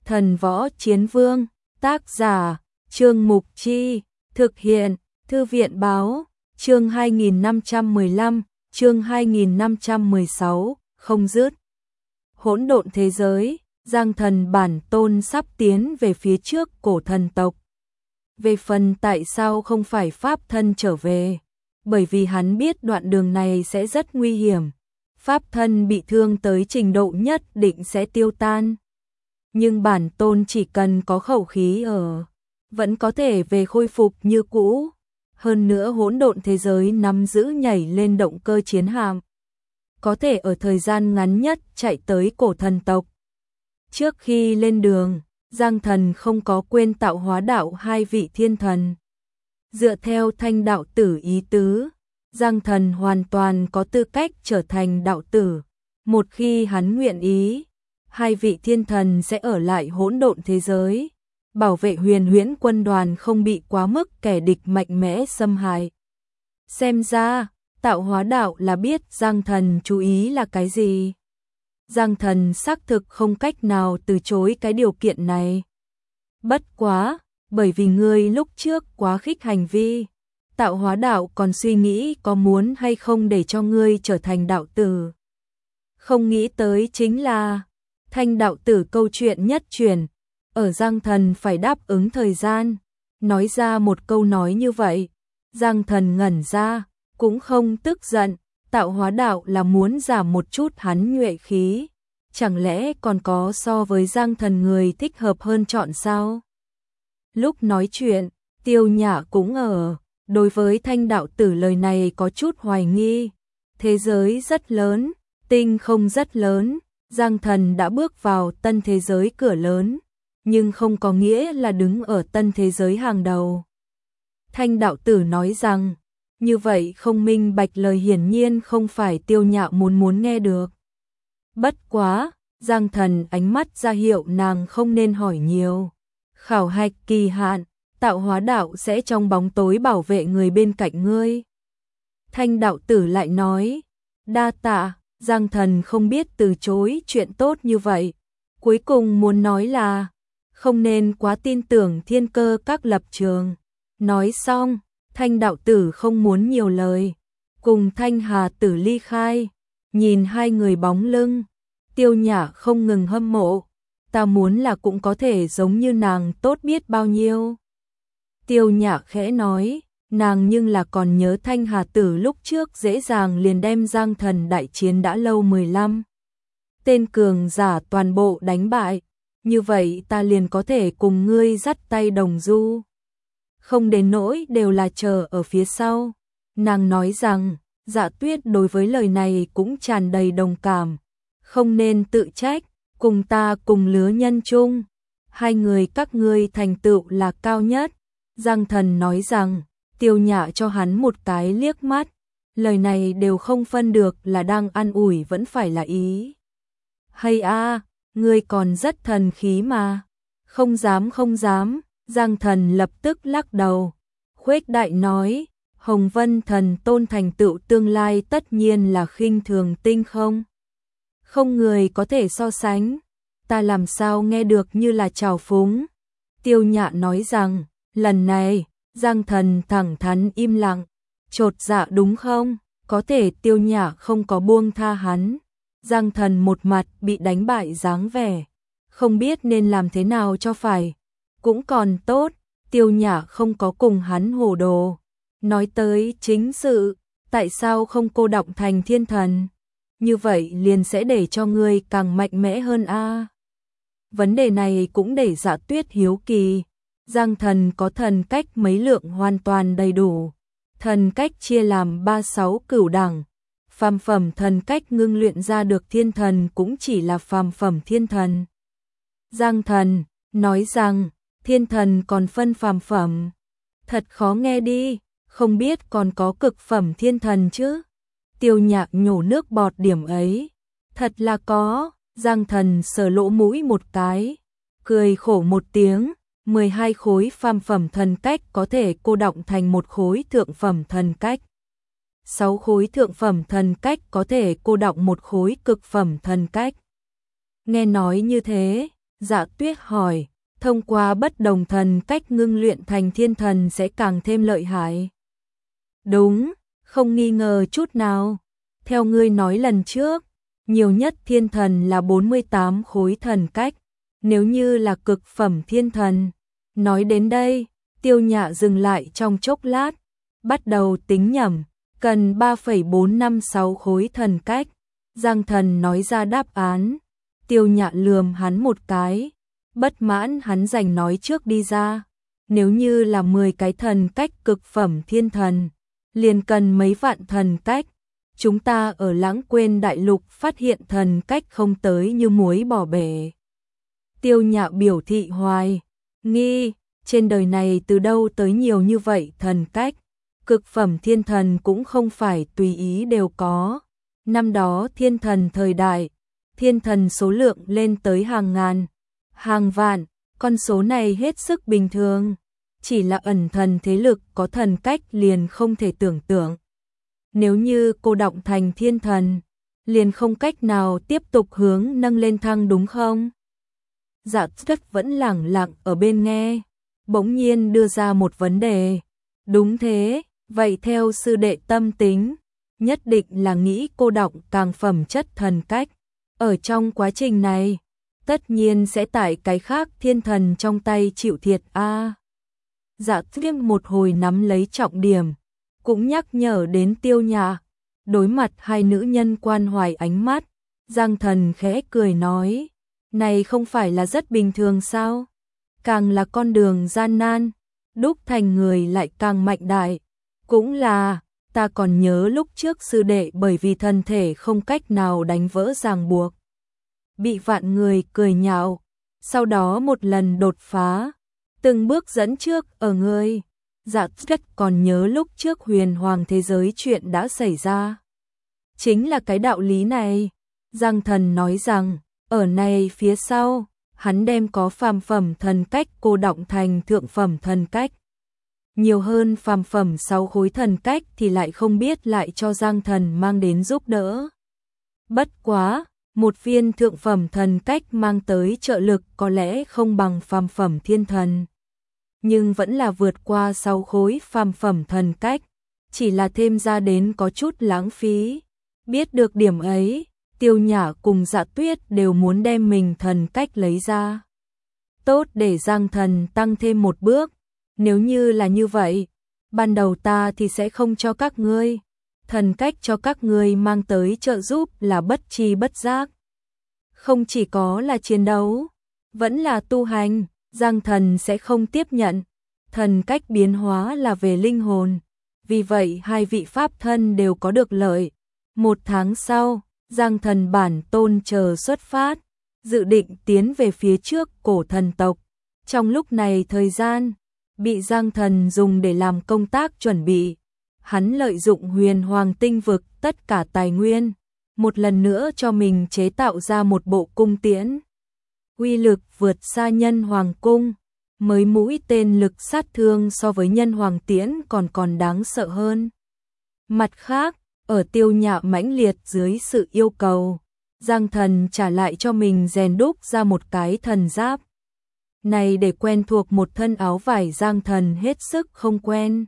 Thần Võ Chiến Vương, tác giả, Trương Mục Chi, thực hiện, Thư viện Báo, chương 2515, chương 2516, không dứt. Hỗn độn thế giới, Giang Thần bản tôn sắp tiến về phía trước cổ thần tộc. Về phần tại sao không phải pháp thân trở về, bởi vì hắn biết đoạn đường này sẽ rất nguy hiểm. Pháp thân bị thương tới trình độ nhất định sẽ tiêu tan. Nhưng bản tôn chỉ cần có khẩu khí ở, vẫn có thể về khôi phục như cũ. Hơn nữa hỗn độn thế giới nắm giữ nhảy lên động cơ chiến hạm, có thể ở thời gian ngắn nhất chạy tới cổ thần tộc. Trước khi lên đường, Giang Thần không có quên tạo hóa đạo hai vị thiên thần. Dựa theo Thanh đạo tử ý tứ, Giang Thần hoàn toàn có tư cách trở thành đạo tử. Một khi hắn nguyện ý, hai vị thiên thần sẽ ở lại hỗn độn thế giới, bảo vệ Huyền Huyễn quân đoàn không bị quá mức kẻ địch mạnh mẽ xâm hại. Xem ra, tạo hóa đạo là biết Giang Thần chú ý là cái gì. Giang Thần xác thực không cách nào từ chối cái điều kiện này. Bất quá, bởi vì ngươi lúc trước quá khích hành vi, tạo hóa đạo còn suy nghĩ có muốn hay không để cho ngươi trở thành đạo tử. Không nghĩ tới chính là Thanh đạo tử câu chuyện nhất truyền, ở Giang Thần phải đáp ứng thời gian, nói ra một câu nói như vậy. Giang Thần ngẩn ra, cũng không tức giận, tạo hóa đạo là muốn giảm một chút hắn nhuệ khí, chẳng lẽ còn có so với Giang Thần người thích hợp hơn chọn sao? Lúc nói chuyện, Tiêu Nhã cũng ở, đối với Thanh đạo tử lời này có chút hoài nghi. Thế giới rất lớn, tinh không rất lớn, Giang Thần đã bước vào tân thế giới cửa lớn, nhưng không có nghĩa là đứng ở tân thế giới hàng đầu. Thanh đạo tử nói rằng, như vậy không minh bạch lời hiển nhiên không phải Tiêu Nhã muốn nghe được. Bất quá, Giang Thần ánh mắt ra hiệu nàng không nên hỏi nhiều. Khảo hạch kỳ hạn, tạo hóa đạo sẽ trong bóng tối bảo vệ người bên cạnh ngươi. Thanh đạo tử lại nói, đa tạ. Giang Thần không biết từ chối chuyện tốt như vậy. Cuối cùng muốn nói là, không nên quá tin tưởng thiên cơ các lập trường. Nói xong, Thanh đạo tử không muốn nhiều lời, cùng Thanh Hà tử ly khai. Nhìn hai người bóng lưng, Tiêu Nhã không ngừng hâm mộ. Ta muốn là cũng có thể giống như nàng tốt biết bao nhiêu. Tiêu Nhã khẽ nói, nàng nhưng là còn nhớ Thanh Hà tử lúc trước dễ dàng liền đem Giang Thần đại chiến đã lâu 15 tên cường giả toàn bộ đánh bại, như vậy ta liền có thể cùng ngươi dắt tay đồng du. Không đến nỗi đều là chờ ở phía sau. Nàng nói rằng, Dạ Tuyết đối với lời này cũng tràn đầy đồng cảm. Không nên tự trách, cùng ta cùng lứa nhân chung. Hai người các ngươi thành tựu là cao nhất. Giang Thần nói rằng, Tiêu Nhã cho hắn một cái liếc mắt. Lời này đều không phân được là đang an ủi vẫn phải là ý. Hay a, ngươi còn rất thần khí mà. Không dám không dám. Giang Thần lập tức lắc đầu. Khuếch đại nói, Hồng Vân thần tôn thành tựu tương lai tất nhiên là khinh thường tinh không. Không người có thể so sánh. Ta làm sao nghe được như là trào phúng. Tiêu Nhã nói rằng, lần này, Giang Thần thẳng thắn im lặng. Chột dạ đúng không? Có thể Tiêu Nhã không có buông tha hắn. Giang Thần một mặt bị đánh bại dáng vẻ, không biết nên làm thế nào cho phải. Cũng còn tốt, Tiêu Nhã không có cùng hắn hồ đồ. Nói tới chính sự, tại sao không cô động thành thiên thần? Như vậy liền sẽ để cho ngươi càng mạnh mẽ hơn a. Vấn đề này cũng để Dạ Tuyết hiếu kỳ. Giang Thần có thần cách mấy lượng hoàn toàn đầy đủ. Thần cách chia làm 36 cửu đẳng. Phàm phẩm thần cách ngưng luyện ra được thiên thần cũng chỉ là phàm phẩm thiên thần. Giang Thần nói rằng, thiên thần còn phân phàm phẩm. Thật khó nghe đi, không biết còn có cực phẩm thiên thần chứ. Tiêu Nhã nhổ nước bọt điểm ấy. Thật là có. Giang Thần sờ lỗ mũi một cái, cười khổ một tiếng. 12 khối phàm phẩm thần cách có thể cô đọng thành một khối thượng phẩm thần cách. 6 khối thượng phẩm thần cách có thể cô đọng một khối cực phẩm thần cách. Nghe nói như thế, Dạ Tuyết hỏi, thông qua bất đồng thần cách ngưng luyện thành thiên thần sẽ càng thêm lợi hại. Đúng, không nghi ngờ chút nào. Theo ngươi nói lần trước, nhiều nhất thiên thần là 48 khối thần cách, nếu như là cực phẩm thiên thần. Nói đến đây, Tiêu Nhạ dừng lại trong chốc lát, bắt đầu tính nhẩm, cần 3,456 khối thần cách. Giang Thần nói ra đáp án, Tiêu Nhạ lườm hắn một cái, bất mãn hắn giành nói trước đi ra. Nếu như là 10 cái thần cách cực phẩm thiên thần, liền cần mấy vạn thần cách. Chúng ta ở Lãng Quên Đại Lục phát hiện thần cách không tới như muối bỏ bể. Tiêu Nhạ biểu thị hoài nghi, trên đời này từ đâu tới nhiều như vậy thần cách. Cực phẩm thiên thần cũng không phải tùy ý đều có. Năm đó thiên thần thời đại, thiên thần số lượng lên tới hàng ngàn, hàng vạn, con số này hết sức bình thường. Chỉ là ẩn thần thế lực có thần cách liền không thể tưởng tượng. Nếu như cô động thành thiên thần, liền không cách nào tiếp tục hướng nâng lên thăng đúng không? Dạ Tuyết vẫn lẳng lặng ở bên nghe, bỗng nhiên đưa ra một vấn đề. Đúng thế, vậy theo sư đệ tâm tính, nhất định là nghĩ cô động càng phẩm chất thần cách. Ở trong quá trình này, tất nhiên sẽ tại cái khác thiên thần trong tay chịu thiệt a. Dạ Tuyết một hồi nắm lấy trọng điểm, cũng nhắc nhở đến Tiêu Nhạ. Đối mặt hai nữ nhân quan hoài ánh mắt, Giang Thần khẽ cười nói, này không phải là rất bình thường sao? Càng là con đường gian nan, đúc thành người lại càng mạnh đại. Cũng là, ta còn nhớ lúc trước sư đệ bởi vì thân thể không cách nào đánh vỡ ràng buộc, bị vạn người cười nhạo, sau đó một lần đột phá, từng bước dẫn trước ở ngươi. Dạ Tuyết còn nhớ lúc trước huyền hoàng thế giới chuyện đã xảy ra. Chính là cái đạo lý này. Giang Thần nói rằng, ở này phía sau, hắn đem có phàm phẩm thần cách cô động thành thượng phẩm thần cách. Nhiều hơn phàm phẩm 6 khối thần cách thì lại không biết lại cho Giang Thần mang đến giúp đỡ. Bất quá, một viên thượng phẩm thần cách mang tới trợ lực có lẽ không bằng phàm phẩm thiên thần, nhưng vẫn là vượt qua 6 khối phàm phẩm thần cách, chỉ là thêm ra đến có chút lãng phí. Biết được điểm ấy, Tiêu Nhạ cùng Dạ Tuyết đều muốn đem mình thần cách lấy ra. Tốt để Giang Thần tăng thêm một bước, nếu như là như vậy, ban đầu ta thì sẽ không cho các ngươi. Thần cách cho các ngươi mang tới trợ giúp là bất tri bất giác. Không chỉ có là chiến đấu, vẫn là tu hành. Giang Thần sẽ không tiếp nhận. Thần cách biến hóa là về linh hồn, vì vậy hai vị pháp thân đều có được lợi. 1 tháng sau, Giang Thần bản tôn chờ xuất phát, dự định tiến về phía trước cổ thần tộc. Trong lúc này thời gian bị Giang Thần dùng để làm công tác chuẩn bị. Hắn lợi dụng huyền hoàng tinh vực tất cả tài nguyên, một lần nữa cho mình chế tạo ra một bộ cung tiễn. Uy lực vượt xa nhân hoàng cung, mới mũi tên lực sát thương so với nhân hoàng tiễn còn đáng sợ hơn. Mặt khác, ở Tiêu Nhạ mãnh liệt dưới sự yêu cầu, Giang Thần trả lại cho mình rèn đúc ra một cái thần giáp. Này để quen thuộc một thân áo vải Giang Thần hết sức không quen.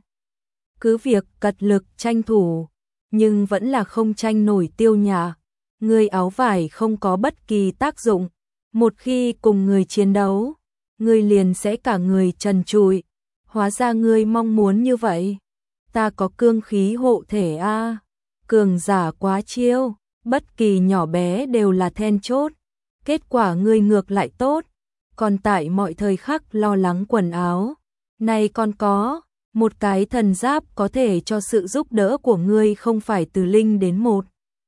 Cứ việc cật lực tranh thủ, nhưng vẫn là không tranh nổi Tiêu Nhạ. Người áo vải không có bất kỳ tác dụng. Một khi cùng người chiến đấu, người liền sẽ cả người trần trụi. Hóa ra người mong muốn như vậy. Ta có cương khí hộ thể a, cường giả quá chiêu, bất kỳ nhỏ bé đều là then chốt. Kết quả người ngược lại tốt, còn tại mọi thời khắc lo lắng quần áo. Này còn có, một cái thần giáp có thể cho sự giúp đỡ của ngươi không phải từ linh đến 1,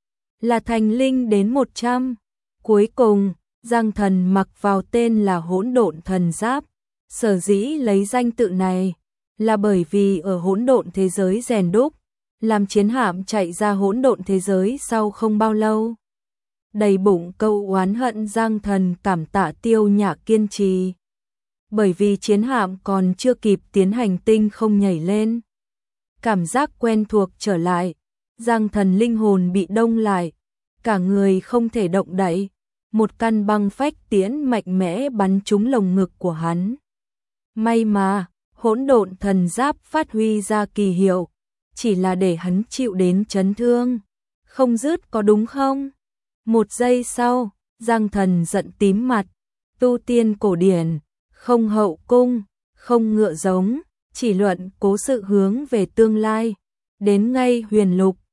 là thành linh đến 100. Cuối cùng, Giang Thần mặc vào tên là Hỗn Độn Thần Giáp. Sở dĩ lấy danh tự này là bởi vì ở hỗn độn thế giới rèn đúc, làm chiến hạm chạy ra hỗn độn thế giới sau không bao lâu. Đầy bụng câu oán hận, Giang Thần cảm tạ Tiêu Nhạ kiên trì. Bởi vì chiến hạm còn chưa kịp tiến hành tinh không nhảy lên. Cảm giác quen thuộc trở lại, Giang Thần linh hồn bị đông lại, cả người không thể động đậy. một căn băng phách tiễn mạnh mẽ bắn trúng lồng ngực của hắn. May mà, hỗn độn thần giáp phát huy ra kỳ hiệu, chỉ là để hắn chịu đến chấn thương, không dứt có đúng không? Một giây sau, Giang Thần giận tím mặt, tu tiên cổ điển, không hậu cung, không ngựa giống, chỉ luận cố sự hướng về tương lai, đến ngay huyền lục,